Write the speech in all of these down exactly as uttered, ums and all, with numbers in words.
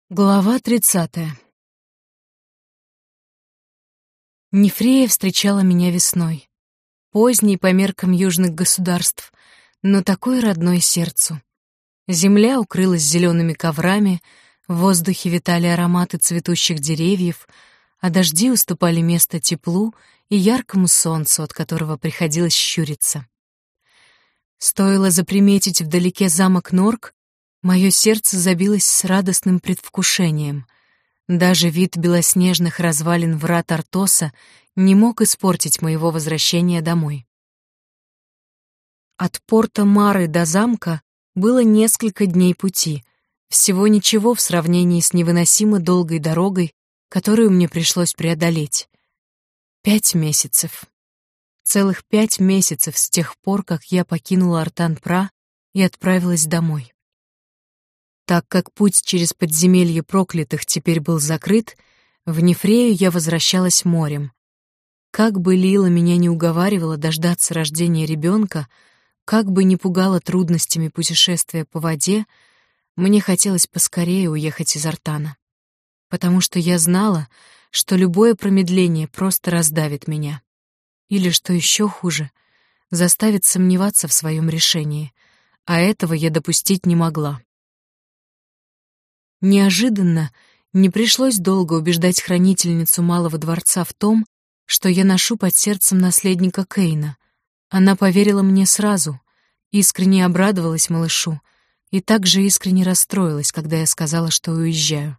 Глава тридцатая. Нефрея встречала меня весной, поздней по меркам южных государств, но такой родной сердцу. Земля укрылась зелеными коврами, в воздухе витали ароматы цветущих деревьев, а дожди уступали место теплу и яркому солнцу, от которого приходилось щуриться. Стоило заприметить вдалеке замок Норк, мое сердце забилось с радостным предвкушением. Даже вид белоснежных развалин врат Артоса не мог испортить моего возвращения домой. От порта Мары до замка было несколько дней пути, всего ничего в сравнении с невыносимо долгой дорогой, которую мне пришлось преодолеть. Пять месяцев. Целых пять месяцев с тех пор, как я покинула Артан-Пра и отправилась домой. Так как путь через подземелье проклятых теперь был закрыт, в Нефрею я возвращалась морем. Как бы Лила меня не уговаривала дождаться рождения ребенка, как бы не пугала трудностями путешествия по воде, мне хотелось поскорее уехать из Артана. Потому что я знала, что любое промедление просто раздавит меня. Или, что еще хуже, заставит сомневаться в своем решении, а этого я допустить не могла. Неожиданно не пришлось долго убеждать хранительницу Малого дворца в том, что я ношу под сердцем наследника Кейна. Она поверила мне сразу, искренне обрадовалась малышу и также искренне расстроилась, когда я сказала, что уезжаю.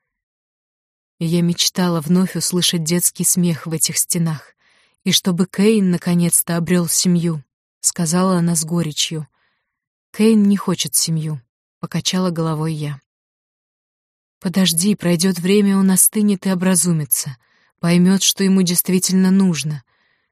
Я мечтала вновь услышать детский смех в этих стенах, и чтобы Кейн наконец-то обрел семью, сказала она с горечью. Кейн не хочет семью, покачала головой я. Подожди, пройдет время, он остынет и образумится, поймет, что ему действительно нужно.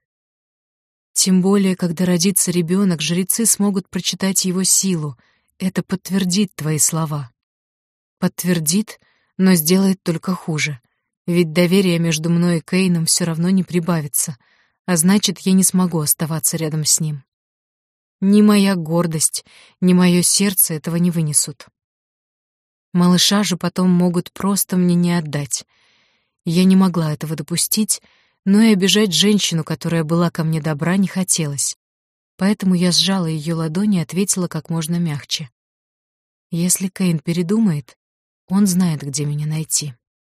Тем более, когда родится ребенок, жрецы смогут прочитать его силу. Это подтвердит твои слова. Подтвердит, но сделает только хуже. Ведь доверие между мной и Кейном все равно не прибавится, а значит, я не смогу оставаться рядом с ним. Ни моя гордость, ни мое сердце этого не вынесут. Малыша же потом могут просто мне не отдать. Я не могла этого допустить, но и обижать женщину, которая была ко мне добра, не хотелось. Поэтому я сжала ее ладони и ответила как можно мягче. Если Кейн передумает, он знает, где меня найти.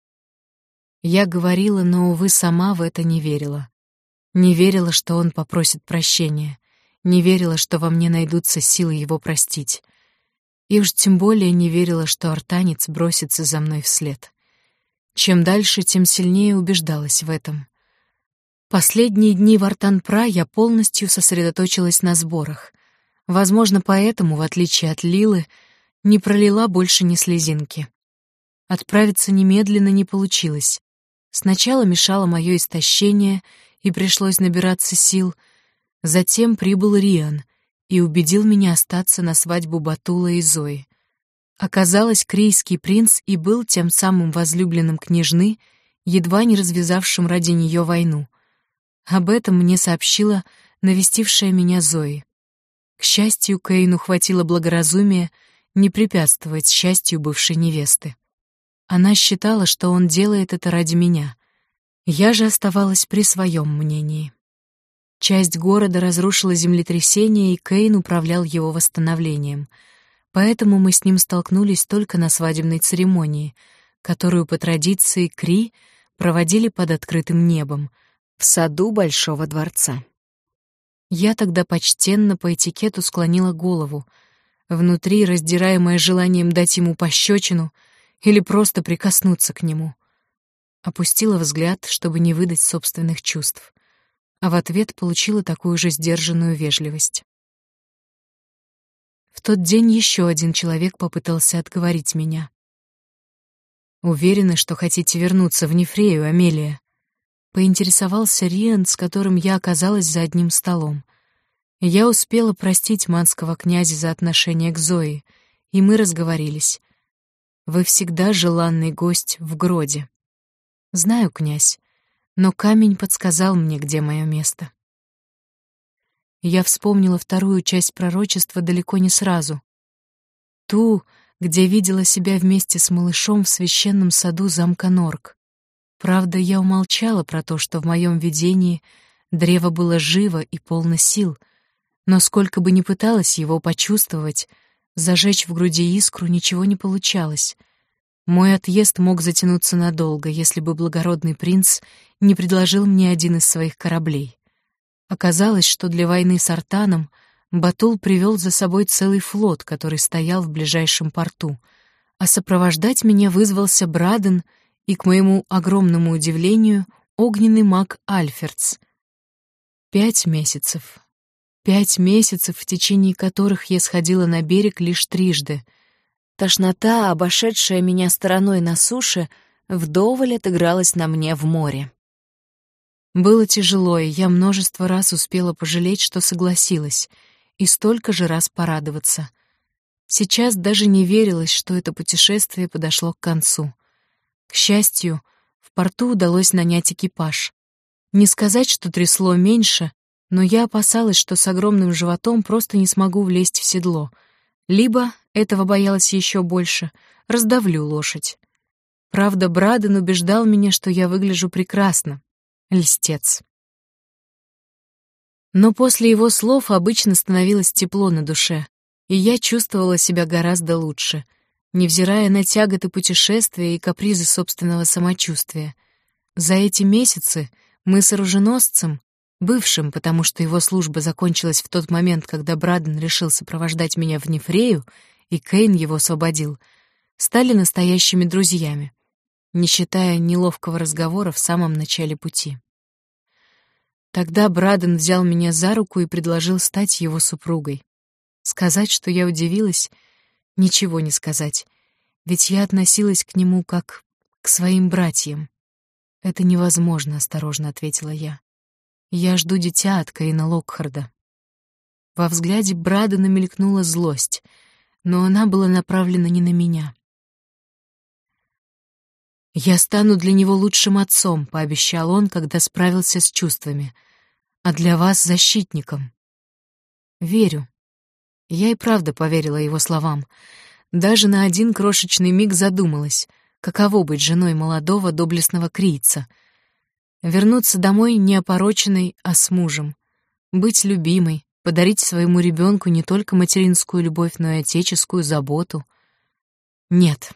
Я говорила, но, увы, сама в это не верила. Не верила, что он попросит прощения. Не верила, что во мне найдутся силы его простить. И уж тем более не верила, что артанец бросится за мной вслед. Чем дальше, тем сильнее убеждалась в этом. Последние дни в Артан-Пра я полностью сосредоточилась на сборах. Возможно, поэтому, в отличие от Лилы, не пролила больше ни слезинки. Отправиться немедленно не получилось. Сначала мешало мое истощение, и пришлось набираться сил. Затем прибыл Риан и убедил меня остаться на свадьбу Батула и Зои. Оказалось, крийский принц и был тем самым возлюбленным княжны, едва не развязавшим ради нее войну. Об этом мне сообщила навестившая меня Зои. К счастью, Кейну хватило благоразумия не препятствовать счастью бывшей невесты. Она считала, что он делает это ради меня. Я же оставалась при своем мнении. Часть города разрушила землетрясение, и Кейн управлял его восстановлением. Поэтому мы с ним столкнулись только на свадебной церемонии, которую по традиции Кри проводили под открытым небом, в саду Большого дворца. Я тогда почтенно по этикету склонила голову, внутри раздираемая желанием дать ему пощечину или просто прикоснуться к нему. Опустила взгляд, чтобы не выдать собственных чувств, а в ответ получила такую же сдержанную вежливость. В тот день еще один человек попытался отговорить меня. «Уверены, что хотите вернуться в Нефрею, Амелия?» Поинтересовался Риан, с которым я оказалась за одним столом. Я успела простить манского князя за отношение к Зои, и мы разговорились. «Вы всегда желанный гость в Гроде». «Знаю, князь, но камень подсказал мне, где мое место». Я вспомнила вторую часть пророчества далеко не сразу. Ту, где видела себя вместе с малышом в священном саду замка Норк. Правда, я умолчала про то, что в моем видении древо было живо и полно сил, но сколько бы ни пыталась его почувствовать, зажечь в груди искру ничего не получалось. Мой отъезд мог затянуться надолго, если бы благородный принц не предложил мне один из своих кораблей. Оказалось, что для войны с Артаном Батул привел за собой целый флот, который стоял в ближайшем порту, а сопровождать меня вызвался Браден и, к моему огромному удивлению, огненный маг Альфердс. Пять месяцев. Пять месяцев, в течение которых я сходила на берег лишь трижды. Тошнота, обошедшая меня стороной на суше, вдоволь отыгралась на мне в море. Было тяжело, и я множество раз успела пожалеть, что согласилась, и столько же раз порадоваться. Сейчас даже не верилось, что это путешествие подошло к концу. К счастью, в порту удалось нанять экипаж. Не сказать, что трясло меньше, но я опасалась, что с огромным животом просто не смогу влезть в седло. Либо, этого боялась еще больше, раздавлю лошадь. Правда, Браден убеждал меня, что я выгляжу прекрасно. Льстец. Но после его слов обычно становилось тепло на душе, и я чувствовала себя гораздо лучше, невзирая на тяготы путешествия и капризы собственного самочувствия. За эти месяцы мы с оруженосцем, бывшим, потому что его служба закончилась в тот момент, когда Браден решил сопровождать меня в Нефрею, и Кейн его освободил, стали настоящими друзьями, не считая неловкого разговора в самом начале пути. Тогда Браден взял меня за руку и предложил стать его супругой. Сказать, что я удивилась, ничего не сказать, ведь я относилась к нему как к своим братьям. «Это невозможно», — осторожно ответила я. «Я жду дитя от Кейна Локхарда». Во взгляде Брадена мелькнула злость, но она была направлена не на меня. «Я стану для него лучшим отцом», — пообещал он, когда справился с чувствами, «а для вас — защитником». Верю. Я и правда поверила его словам. Даже на один крошечный миг задумалась, каково быть женой молодого доблестного крийца. Вернуться домой не опороченной, а с мужем. Быть любимой, подарить своему ребенку не только материнскую любовь, но и отеческую заботу. Нет.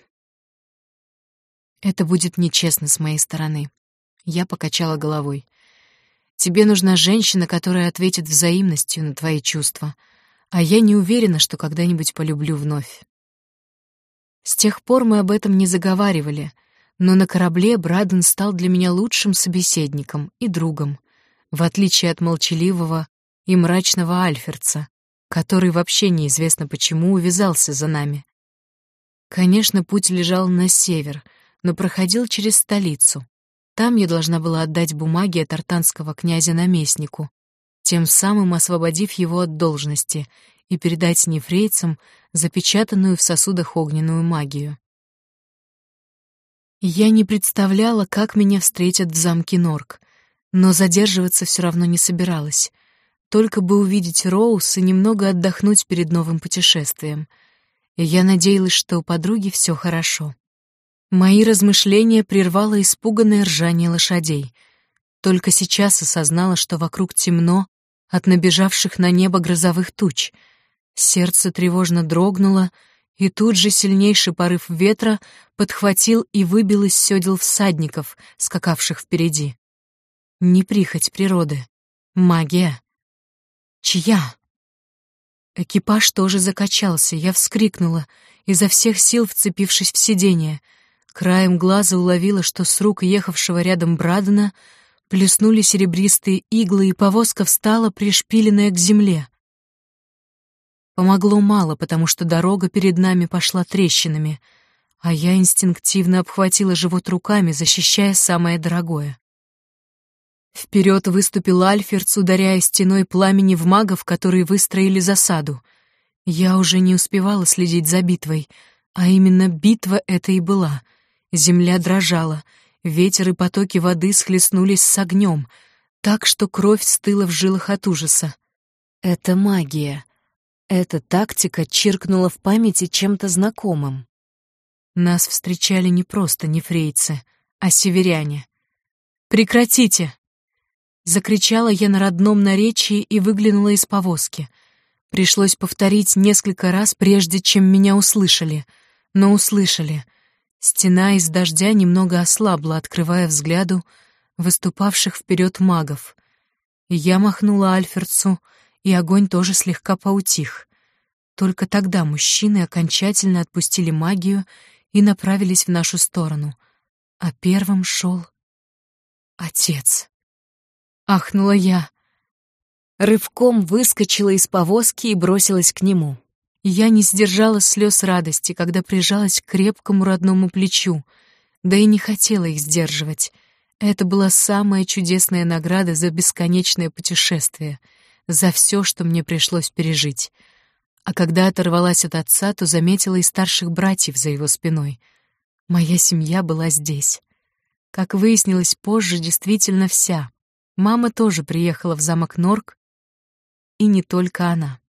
Это будет нечестно с моей стороны. Я покачала головой. Тебе нужна женщина, которая ответит взаимностью на твои чувства, а я не уверена, что когда-нибудь полюблю вновь. С тех пор мы об этом не заговаривали, но на корабле Браден стал для меня лучшим собеседником и другом, в отличие от молчаливого и мрачного Альфердса, который вообще неизвестно почему увязался за нами. Конечно, путь лежал на север, но проходил через столицу. Там я должна была отдать бумаги от артанского князя наместнику, тем самым освободив его от должности, и передать нефрейцам запечатанную в сосудах огненную магию. Я не представляла, как меня встретят в замке Норк, но задерживаться все равно не собиралась, только бы увидеть Роуз и немного отдохнуть перед новым путешествием. И я надеялась, что у подруги все хорошо. Мои размышления прервало испуганное ржание лошадей. Только сейчас осознала, что вокруг темно от набежавших на небо грозовых туч. Сердце тревожно дрогнуло, и тут же сильнейший порыв ветра подхватил и выбил из сёдел всадников, скакавших впереди. Не прихоть природы. Магия. Чья? Экипаж тоже закачался, я вскрикнула, изо всех сил вцепившись в сиденье. Краем глаза уловила, что с рук ехавшего рядом Брадена плеснули серебристые иглы, и повозка встала, пришпиленная к земле. Помогло мало, потому что дорога перед нами пошла трещинами, а я инстинктивно обхватила живот руками, защищая самое дорогое. Вперед выступил Альфердс, ударяя стеной пламени в магов, которые выстроили засаду. Я уже не успевала следить за битвой, а именно битва это и была. Земля дрожала, ветер и потоки воды схлестнулись с огнем, так что кровь стыла в жилах от ужаса. Это магия. Эта тактика чиркнула в памяти чем-то знакомым. Нас встречали не просто нефрейцы, а северяне. «Прекратите!» — закричала я на родном наречии и выглянула из повозки. Пришлось повторить несколько раз, прежде чем меня услышали. Но услышали. Стена из дождя немного ослабла, открывая взгляду выступавших вперед магов. Я махнула Альферцу, и огонь тоже слегка поутих. Только тогда мужчины окончательно отпустили магию и направились в нашу сторону. А первым шел отец. Ахнула я. Рывком выскочила из повозки и бросилась к нему. Я не сдержала слез радости, когда прижалась к крепкому родному плечу, да и не хотела их сдерживать. Это была самая чудесная награда за бесконечное путешествие, за все, что мне пришлось пережить. А когда оторвалась от отца, то заметила и старших братьев за его спиной. Моя семья была здесь. Как выяснилось позже, действительно вся. Мама тоже приехала в замок Норк, и не только она.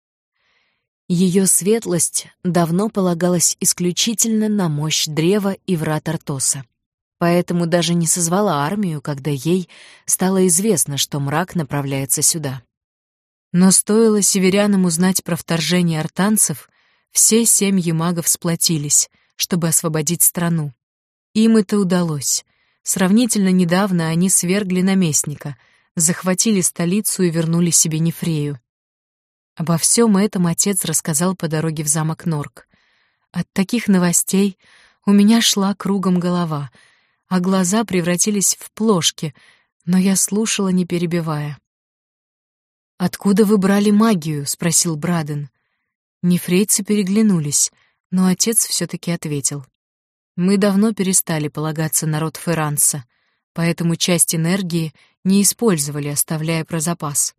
Ее светлость давно полагалась исключительно на мощь древа и врат Артоса. Поэтому даже не созвала армию, когда ей стало известно, что мрак направляется сюда. Но стоило северянам узнать про вторжение артанцев, все семьи магов сплотились, чтобы освободить страну. Им это удалось. Сравнительно недавно они свергли наместника, захватили столицу и вернули себе Нефрею. Обо всем этом отец рассказал по дороге в замок Норк. От таких новостей у меня шла кругом голова, а глаза превратились в плошки, но я слушала, не перебивая. «Откуда вы брали магию?» — спросил Браден. Нефрейцы переглянулись, но отец все-таки ответил. «Мы давно перестали полагаться на род Ферранса, поэтому часть энергии не использовали, оставляя про запас».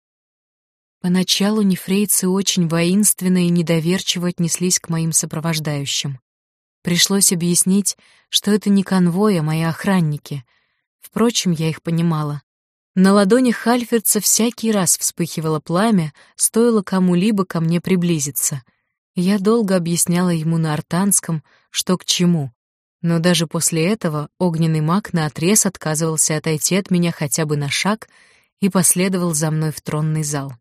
Поначалу нефрейцы очень воинственно и недоверчиво отнеслись к моим сопровождающим. Пришлось объяснить, что это не конвой, а мои охранники. Впрочем, я их понимала. На ладонях Альферца всякий раз вспыхивало пламя, стоило кому-либо ко мне приблизиться. Я долго объясняла ему на артанском, что к чему, но даже после этого огненный маг наотрез отказывался отойти от меня хотя бы на шаг и последовал за мной в тронный зал.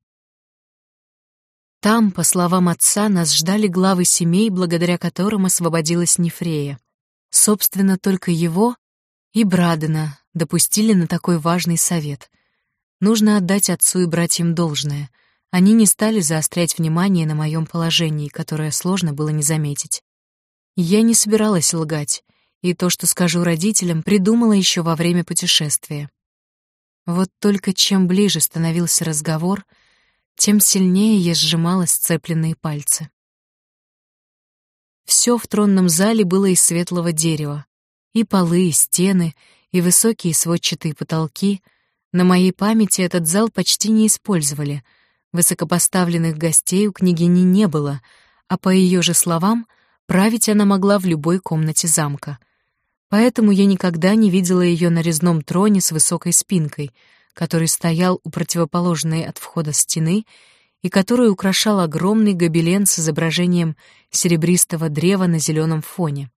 Там, по словам отца, нас ждали главы семей, благодаря которым освободилась Нефрея. Собственно, только его и Брадена допустили на такой важный совет. Нужно отдать отцу и братьям должное. Они не стали заострять внимание на моем положении, которое сложно было не заметить. Я не собиралась лгать, и то, что скажу родителям, придумала еще во время путешествия. Вот только чем ближе становился разговор, тем сильнее я сжимала сцепленные пальцы. Все в тронном зале было из светлого дерева. И полы, и стены, и высокие сводчатые потолки. На моей памяти этот зал почти не использовали. Высокопоставленных гостей у княгини не было, а по ее же словам, править она могла в любой комнате замка. Поэтому я никогда не видела ее на резном троне с высокой спинкой, который стоял у противоположной от входа стены и который украшал огромный гобелен с изображением серебристого древа на зеленом фоне.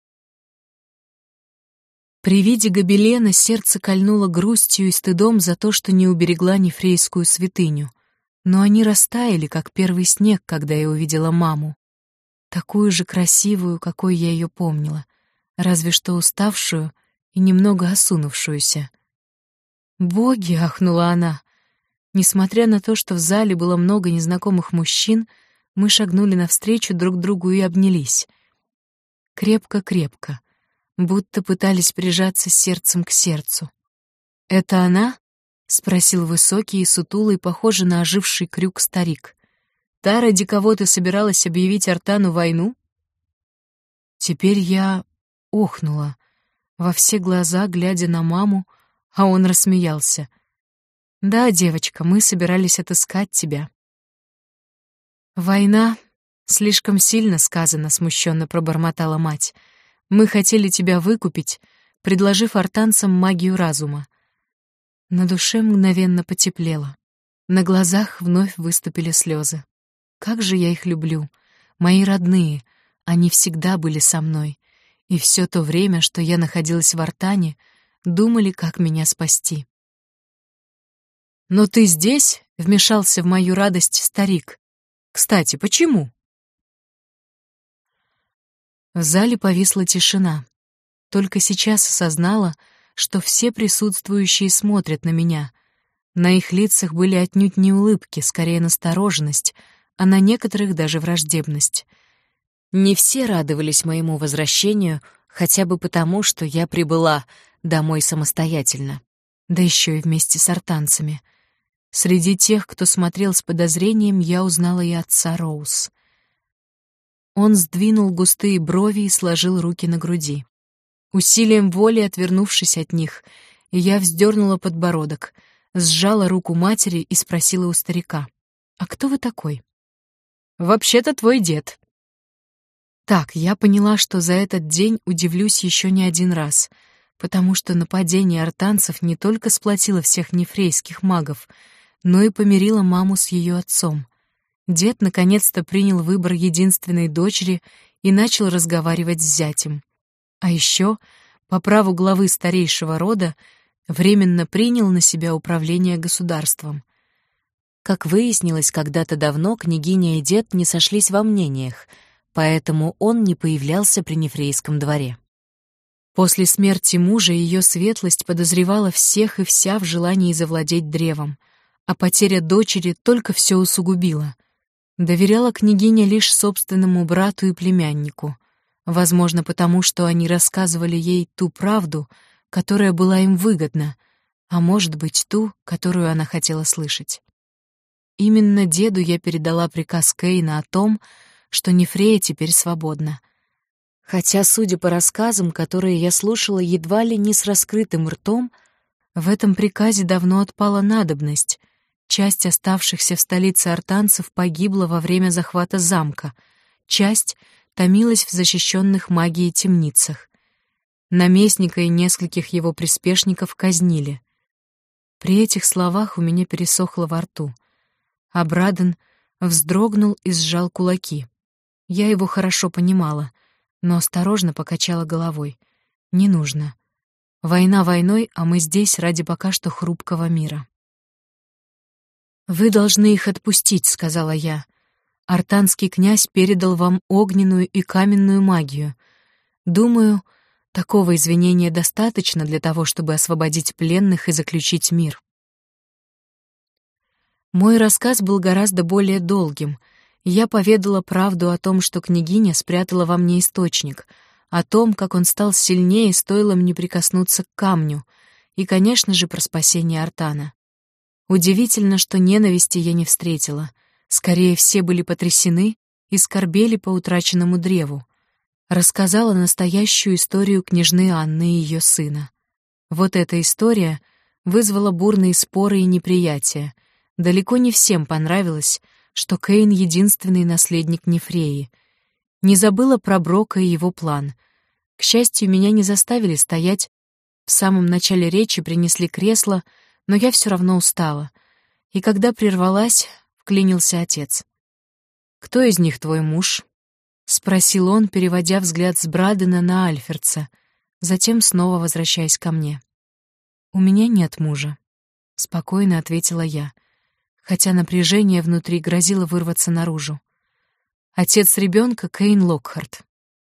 При виде гобелена сердце кольнуло грустью и стыдом за то, что не уберегла нефрейскую святыню, но они растаяли, как первый снег, когда я увидела маму, такую же красивую, какой я ее помнила, разве что уставшую и немного осунувшуюся. «Боги!» — ахнула она. Несмотря на то, что в зале было много незнакомых мужчин, мы шагнули навстречу друг другу и обнялись. Крепко-крепко, будто пытались прижаться сердцем к сердцу. «Это она?» — спросил высокий и сутулый, похожий на оживший крюк старик. «Та, ради кого ты собиралась объявить Артану войну?» Теперь я охнула, во все глаза глядя на маму, а он рассмеялся. «Да, девочка, мы собирались отыскать тебя». «Война? Слишком сильно сказано», — смущенно пробормотала мать. «Мы хотели тебя выкупить, предложив артанцам магию разума». На душе мгновенно потеплело. На глазах вновь выступили слезы. Как же я их люблю! Мои родные, они всегда были со мной. И все то время, что я находилась в Артане, думали, как меня спасти. «Но ты здесь?» — вмешался в мою радость старик. «Кстати, почему?» В зале повисла тишина. Только сейчас осознала, что все присутствующие смотрят на меня. На их лицах были отнюдь не улыбки, скорее настороженность, а на некоторых даже враждебность. Не все радовались моему возвращению, хотя бы потому, что я прибыла домой самостоятельно, да еще и вместе с артанцами. Среди тех, кто смотрел с подозрением, я узнала и отца Роуз. Он сдвинул густые брови и сложил руки на груди. Усилием воли отвернувшись от них, я вздернула подбородок, сжала руку матери и спросила у старика: «А кто вы такой?» «Вообще-то твой дед». Так, я поняла, что за этот день удивлюсь еще не один раз, потому что нападение артанцев не только сплотило всех нефрейских магов, но и помирило маму с ее отцом. Дед наконец-то принял выбор единственной дочери и начал разговаривать с зятем. А еще, по праву главы старейшего рода, временно принял на себя управление государством. Как выяснилось, когда-то давно княгиня и дед не сошлись во мнениях, поэтому он не появлялся при Нефрейском дворе. После смерти мужа ее светлость подозревала всех и вся в желании завладеть древом, а потеря дочери только все усугубила. Доверяла княгиня лишь собственному брату и племяннику, возможно, потому что они рассказывали ей ту правду, которая была им выгодна, а может быть, ту, которую она хотела слышать. Именно деду я передала приказ Кейна о том, что Нефрея теперь свободна. Хотя, судя по рассказам, которые я слушала едва ли не с раскрытым ртом, в этом приказе давно отпала надобность. Часть оставшихся в столице артанцев погибла во время захвата замка, часть томилась в защищенных магией темницах. Наместника и нескольких его приспешников казнили. При этих словах у меня пересохло во рту. А Браден вздрогнул и сжал кулаки. Я его хорошо понимала, но осторожно покачала головой. Не нужно. Война войной, а мы здесь ради пока что хрупкого мира. «Вы должны их отпустить», — сказала я. «Артанский князь передал вам огненную и каменную магию. Думаю, такого извинения достаточно для того, чтобы освободить пленных и заключить мир». Мой рассказ был гораздо более долгим. Я поведала правду о том, что княгиня спрятала во мне источник, о том, как он стал сильнее, стоило мне прикоснуться к камню, и, конечно же, про спасение Артана. Удивительно, что ненависти я не встретила. Скорее, все были потрясены и скорбели по утраченному древу. Рассказала настоящую историю княжны Анны и ее сына. Вот эта история вызвала бурные споры и неприятия. Далеко не всем понравилось, что Кейн — единственный наследник Нефреи. Не забыла про Брока и его план. К счастью, меня не заставили стоять. В самом начале речи принесли кресло, но я все равно устала. И когда прервалась, вклинился отец. «Кто из них твой муж?» — спросил он, переводя взгляд с Брадена на Альферца, затем снова возвращаясь ко мне. «У меня нет мужа», — спокойно ответила я, хотя напряжение внутри грозило вырваться наружу. Отец ребенка Кейн Локхарт.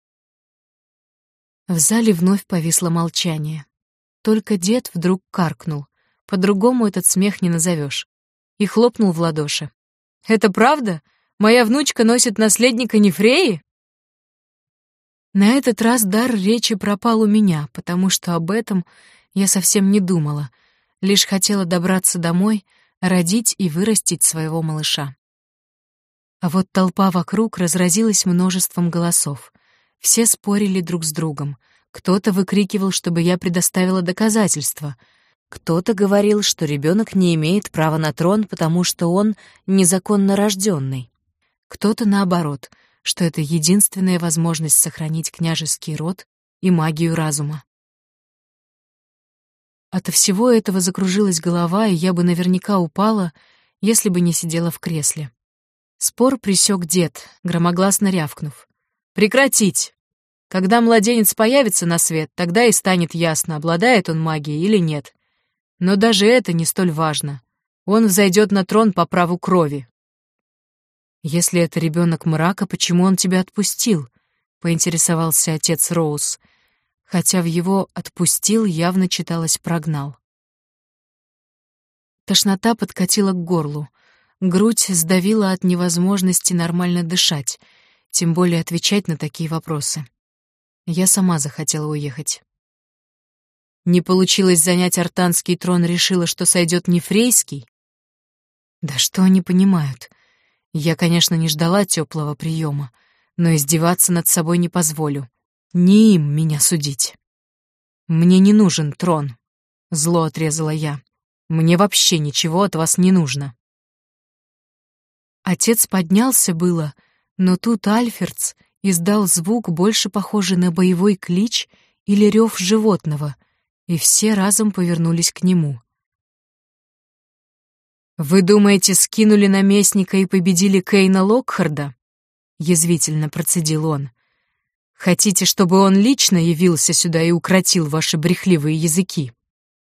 В зале вновь повисло молчание. Только дед вдруг каркнул. По-другому этот смех не назовешь. И хлопнул в ладоши. «Это правда? Моя внучка носит наследника Нефреи?» На этот раз дар речи пропал у меня, потому что об этом я совсем не думала, лишь хотела добраться домой, родить и вырастить своего малыша. А вот толпа вокруг разразилась множеством голосов. Все спорили друг с другом. Кто-то выкрикивал, чтобы я предоставила доказательства. Кто-то говорил, что ребенок не имеет права на трон, потому что он незаконно рожденный. Кто-то, наоборот, что это единственная возможность сохранить княжеский род и магию разума. Ото всего этого закружилась голова, и я бы наверняка упала, если бы не сидела в кресле. Спор пресек дед, громогласно рявкнув: «Прекратить! Когда младенец появится на свет, тогда и станет ясно, обладает он магией или нет. Но даже это не столь важно. Он взойдет на трон по праву крови». «Если это ребенок мрака, почему он тебя отпустил?» — поинтересовался отец Роуз, хотя в его «отпустил» явно читалось «прогнал». Тошнота подкатила к горлу, грудь сдавила от невозможности нормально дышать, тем более отвечать на такие вопросы. Я сама захотела уехать. Не получилось занять артанский трон, решила, что сойдет Нефрейский? Да что они понимают? Я, конечно, не ждала теплого приема, но издеваться над собой не позволю. Не им меня судить. Мне не нужен трон, зло отрезала я. Мне вообще ничего от вас не нужно. Отец поднялся было, но тут Альфердс издал звук, больше похожий на боевой клич или рев животного, и все разом повернулись к нему. «Вы думаете, скинули наместника и победили Кейна Локхарда?» — язвительно процедил он. «Хотите, чтобы он лично явился сюда и укротил ваши брехливые языки?»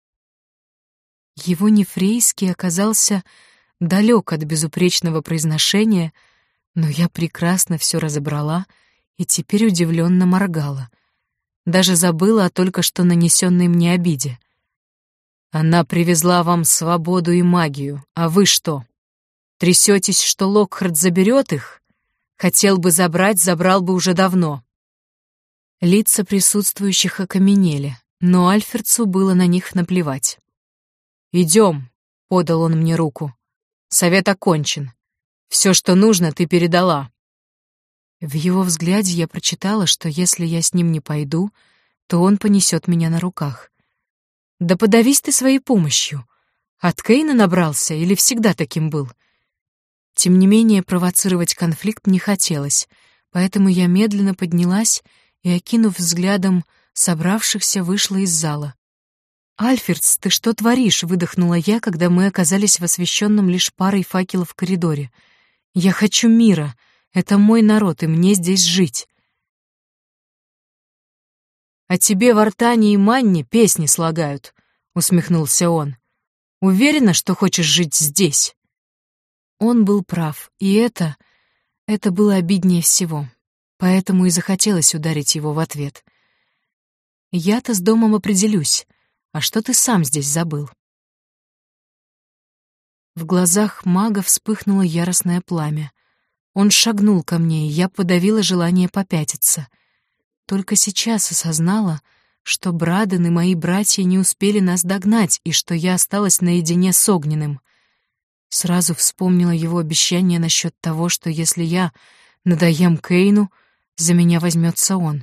Его Нефрейский оказался далек от безупречного произношения, но я прекрасно все разобрала и теперь удивленно моргала. Даже забыла о только что нанесенной мне обиде. «Она привезла вам свободу и магию, а вы что? Трясетесь, что Локхард заберет их? Хотел бы забрать, забрал бы уже давно». Лица присутствующих окаменели, но Альфердсу было на них наплевать. «Идем», — подал он мне руку. «Совет окончен. Все, что нужно, ты передала». В его взгляде я прочитала, что если я с ним не пойду, то он понесет меня на руках. «Да подавись ты своей помощью. От Кейна набрался или всегда таким был?» Тем не менее, провоцировать конфликт не хотелось, поэтому я медленно поднялась и, окинув взглядом собравшихся, вышла из зала. «Альфердс, ты что творишь?» — выдохнула я, когда мы оказались в освещенном лишь парой факелов коридоре. «Я хочу мира. Это мой народ, и мне здесь жить». «А тебе в Артане и Манне песни слагают», — усмехнулся он. «Уверена, что хочешь жить здесь?» Он был прав, и это... это было обиднее всего, поэтому и захотелось ударить его в ответ. «Я-то с домом определюсь. А что ты сам здесь забыл?» В глазах мага вспыхнуло яростное пламя. Он шагнул ко мне, и я подавила желание попятиться. Только сейчас осознала, что Браден и мои братья не успели нас догнать, и что я осталась наедине с Огненным. Сразу вспомнила его обещание насчет того, что если я надоем Кейну, за меня возьмется он.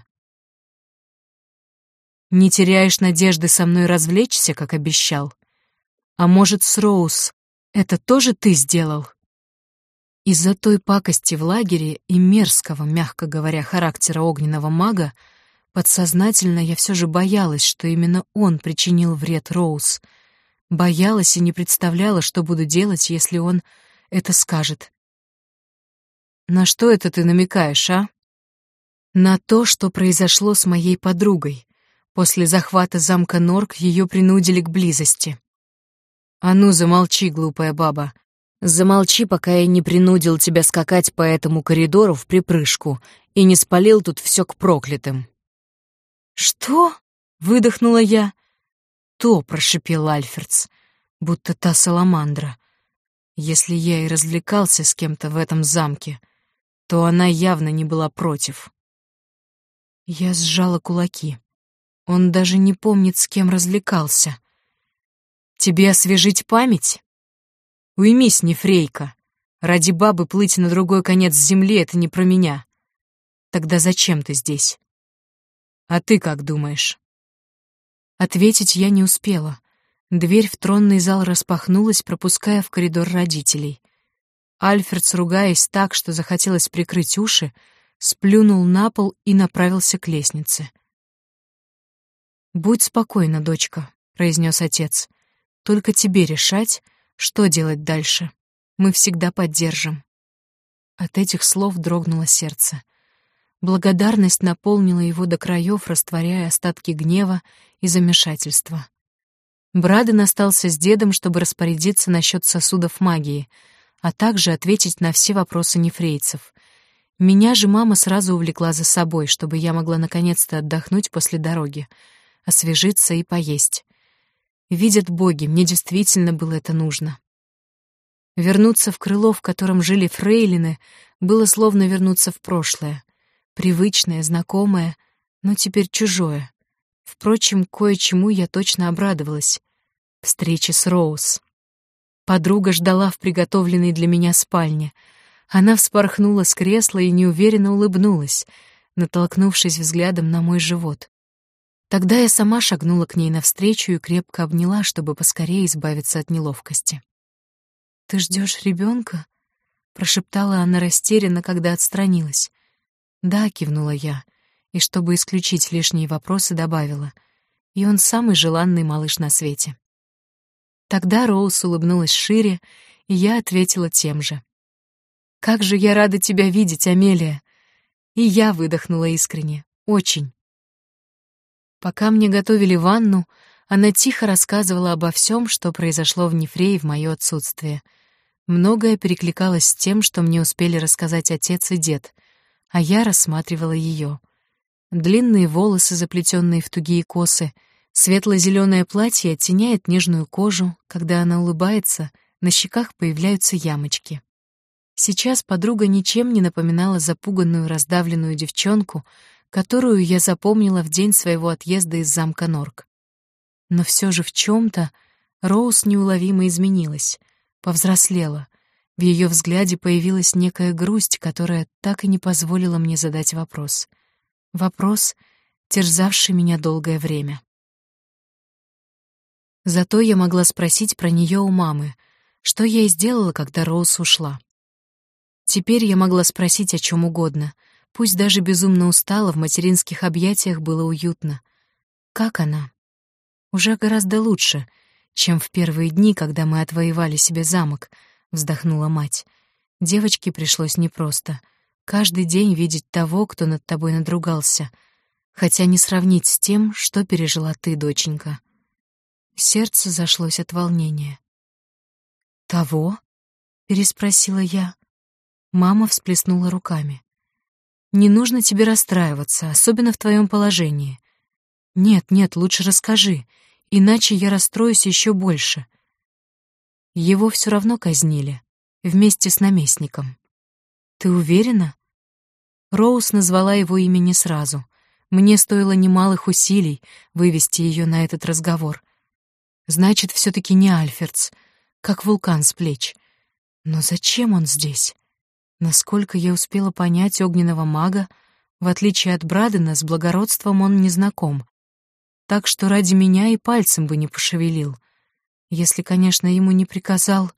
«Не теряешь надежды со мной развлечься, как обещал? А может, с Роуз это тоже ты сделал?» Из-за той пакости в лагере и мерзкого, мягко говоря, характера огненного мага, подсознательно я все же боялась, что именно он причинил вред Роуз. Боялась и не представляла, что буду делать, если он это скажет. «На что это ты намекаешь, а?» «На то, что произошло с моей подругой. После захвата замка Норк ее принудили к близости». «А ну, замолчи, глупая баба. Замолчи, пока я не принудил тебя скакать по этому коридору в припрыжку и не спалил тут все к проклятым». «Что?» — выдохнула я. «То», — прошипел Альфердс, будто та саламандра. Если я и развлекался с кем-то в этом замке, то она явно не была против. Я сжала кулаки. Он даже не помнит, с кем развлекался. «Тебе освежить память? Уймись, Нефрейка. Ради бабы плыть на другой конец земли — это не про меня. Тогда зачем ты здесь? А ты как думаешь?» Ответить я не успела. Дверь в тронный зал распахнулась, пропуская в коридор родителей. Альфредс, ругаясь так, что захотелось прикрыть уши, сплюнул на пол и направился к лестнице. «Будь спокойна, дочка», — произнес отец. «Только тебе решать, что делать дальше. Мы всегда поддержим». От этих слов дрогнуло сердце. Благодарность наполнила его до краев, растворяя остатки гнева и замешательства. Браден остался с дедом, чтобы распорядиться насчет сосудов магии, а также ответить на все вопросы нефрейцев. Меня же мама сразу увлекла за собой, чтобы я могла наконец-то отдохнуть после дороги, освежиться и поесть. Видят боги, мне действительно было это нужно. Вернуться в крыло, в котором жили фрейлины, было словно вернуться в прошлое. Привычное, знакомое, но теперь чужое. Впрочем, кое-чему я точно обрадовалась. Встрече с Роуз. Подруга ждала в приготовленной для меня спальне. Она вспорхнула с кресла и неуверенно улыбнулась, натолкнувшись взглядом на мой живот. Тогда я сама шагнула к ней навстречу и крепко обняла, чтобы поскорее избавиться от неловкости. «Ты ждешь ребенка?» — прошептала она растерянно, когда отстранилась. «Да», — кивнула я, и, чтобы исключить лишние вопросы, добавила. «И он самый желанный малыш на свете». Тогда Роуз улыбнулась шире, и я ответила тем же. «Как же я рада тебя видеть, Амелия!» И я выдохнула искренне. «Очень». Пока мне готовили ванну, она тихо рассказывала обо всем, что произошло в Нефрее в моё отсутствие. Многое перекликалось с тем, что мне успели рассказать отец и дед, а я рассматривала её. Длинные волосы, заплетённые в тугие косы, светло-зелёное платье оттеняет нежную кожу, когда она улыбается, на щеках появляются ямочки. Сейчас подруга ничем не напоминала запуганную, раздавленную девчонку, которую я запомнила в день своего отъезда из замка Норк. Но всё же в чём-то Роуз неуловимо изменилась, повзрослела. В её взгляде появилась некая грусть, которая так и не позволила мне задать вопрос. Вопрос, терзавший меня долгое время. Зато я могла спросить про неё у мамы, что я и сделала, когда Роуз ушла. Теперь я могла спросить о чём угодно, пусть даже безумно устала, в материнских объятиях было уютно. Как она? Уже гораздо лучше, чем в первые дни, когда мы отвоевали себе замок, вздохнула мать. Девочке пришлось непросто. Каждый день видеть того, кто над тобой надругался, хотя не сравнить с тем, что пережила ты, доченька. Сердце зашлось от волнения. «Того?» — переспросила я. Мама всплеснула руками. «Не нужно тебе расстраиваться, особенно в твоем положении. Нет, нет, лучше расскажи, иначе я расстроюсь еще больше». Его все равно казнили, вместе с наместником. «Ты уверена?» Роуз назвала его имя не сразу. Мне стоило немалых усилий вывести ее на этот разговор. Значит, все-таки не Альфердс, как вулкан с плеч. Но зачем он здесь? Насколько я успела понять огненного мага, в отличие от Брадена, с благородством он не знаком. Так что ради меня и пальцем бы не пошевелил, если, конечно, ему не приказал.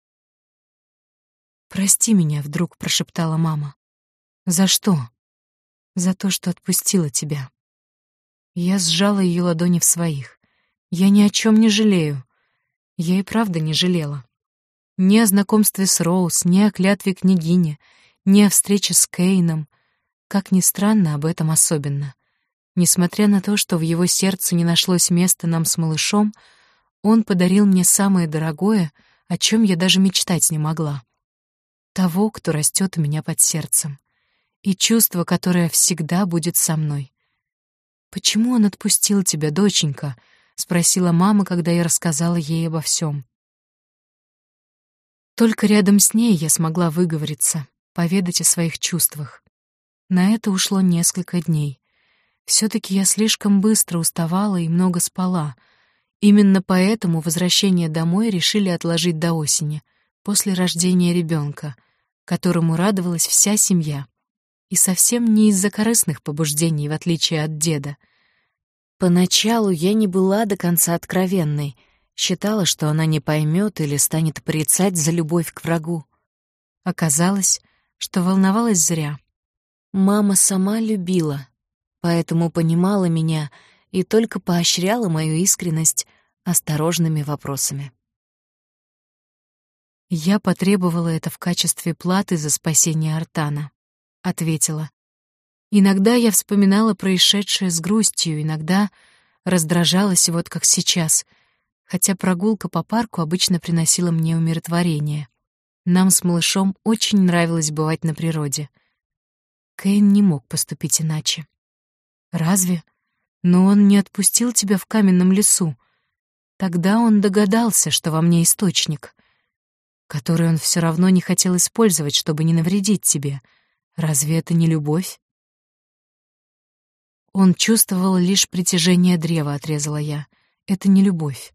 «Прости меня», — вдруг прошептала мама. «За что?» «За то, что отпустила тебя». Я сжала ее ладони в своих. Я ни о чем не жалею. Я и правда не жалела. Ни о знакомстве с Роуз, ни о клятве княгини, ни о встрече с Кейном. Как ни странно, об этом особенно. Несмотря на то, что в его сердце не нашлось места нам с малышом, он подарил мне самое дорогое, о чем я даже мечтать не могла. Того, кто растет у меня под сердцем. И чувство, которое всегда будет со мной. «Почему он отпустил тебя, доченька?» — спросила мама, когда я рассказала ей обо всем. Только рядом с ней я смогла выговориться, поведать о своих чувствах. На это ушло несколько дней. Все-таки я слишком быстро уставала и много спала. Именно поэтому возвращение домой решили отложить до осени, после рождения ребенка, которому радовалась вся семья. И совсем не из-за корыстных побуждений, в отличие от деда. Поначалу я не была до конца откровенной, считала, что она не поймет или станет порицать за любовь к врагу. Оказалось, что волновалась зря. Мама сама любила, поэтому понимала меня и только поощряла мою искренность осторожными вопросами. «Я потребовала это в качестве платы за спасение Артана», — ответила. «Иногда я вспоминала происшедшее с грустью, иногда раздражалась, вот как сейчас, хотя прогулка по парку обычно приносила мне умиротворение. Нам с малышом очень нравилось бывать на природе. Кейн не мог поступить иначе». «Разве? Но он не отпустил тебя в каменном лесу. Тогда он догадался, что во мне источник, который он все равно не хотел использовать, чтобы не навредить тебе. Разве это не любовь?» «Он чувствовал лишь притяжение древа», — отрезала я. «Это не любовь».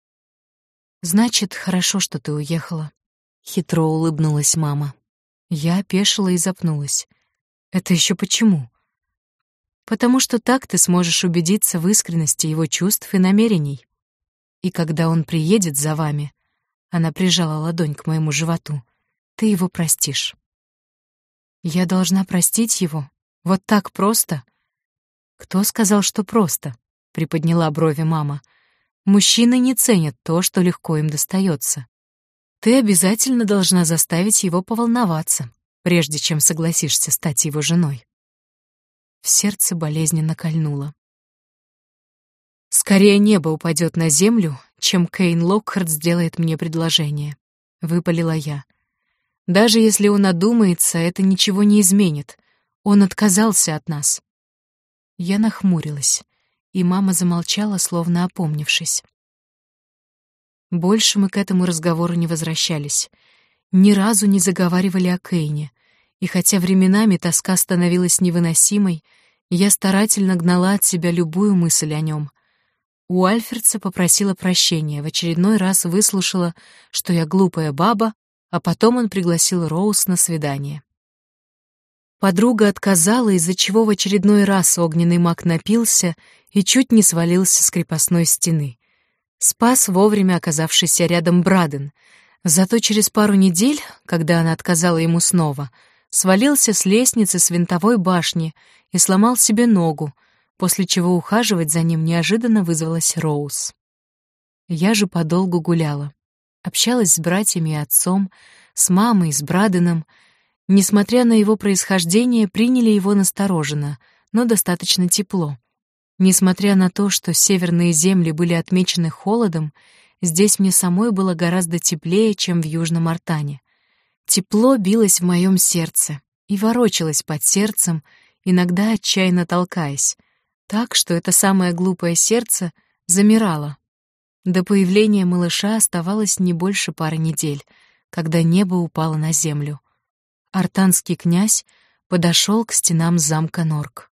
«Значит, хорошо, что ты уехала», — хитро улыбнулась мама. Я опешила и запнулась. «Это еще почему?» «Потому что так ты сможешь убедиться в искренности его чувств и намерений. И когда он приедет за вами», — она прижала ладонь к моему животу, — «ты его простишь». «Я должна простить его? Вот так просто?» «Кто сказал, что просто?» — приподняла брови мама. «Мужчины не ценят то, что легко им достается. Ты обязательно должна заставить его поволноваться, прежде чем согласишься стать его женой». В сердце болезненно кольнуло. «Скорее небо упадет на землю, чем Кейн Локхарт сделает мне предложение», — выпалила я. «Даже если он одумается, это ничего не изменит. Он отказался от нас». Я нахмурилась, и мама замолчала, словно опомнившись. Больше мы к этому разговору не возвращались. Ни разу не заговаривали о Кейне, и хотя временами тоска становилась невыносимой, я старательно гнала от себя любую мысль о нем. У Альфредса попросила прощения, в очередной раз выслушала, что я глупая баба, а потом он пригласил Роуз на свидание. Подруга отказала, из-за чего в очередной раз огненный маг напился и чуть не свалился с крепостной стены. Спас вовремя оказавшийся рядом Браден, зато через пару недель, когда она отказала ему снова, свалился с лестницы с винтовой башни и сломал себе ногу, после чего ухаживать за ним неожиданно вызвалась Роуз. Я же подолгу гуляла, общалась с братьями и отцом, с мамой, с Браденом. Несмотря на его происхождение, приняли его настороженно, но достаточно тепло. Несмотря на то, что северные земли были отмечены холодом, здесь мне самой было гораздо теплее, чем в Южном Артане. Тепло билось в моем сердце и ворочалось под сердцем, иногда отчаянно толкаясь, так, что это самое глупое сердце замирало. До появления малыша оставалось не больше пары недель, когда небо упало на землю. Артанский князь подошел к стенам замка Норк.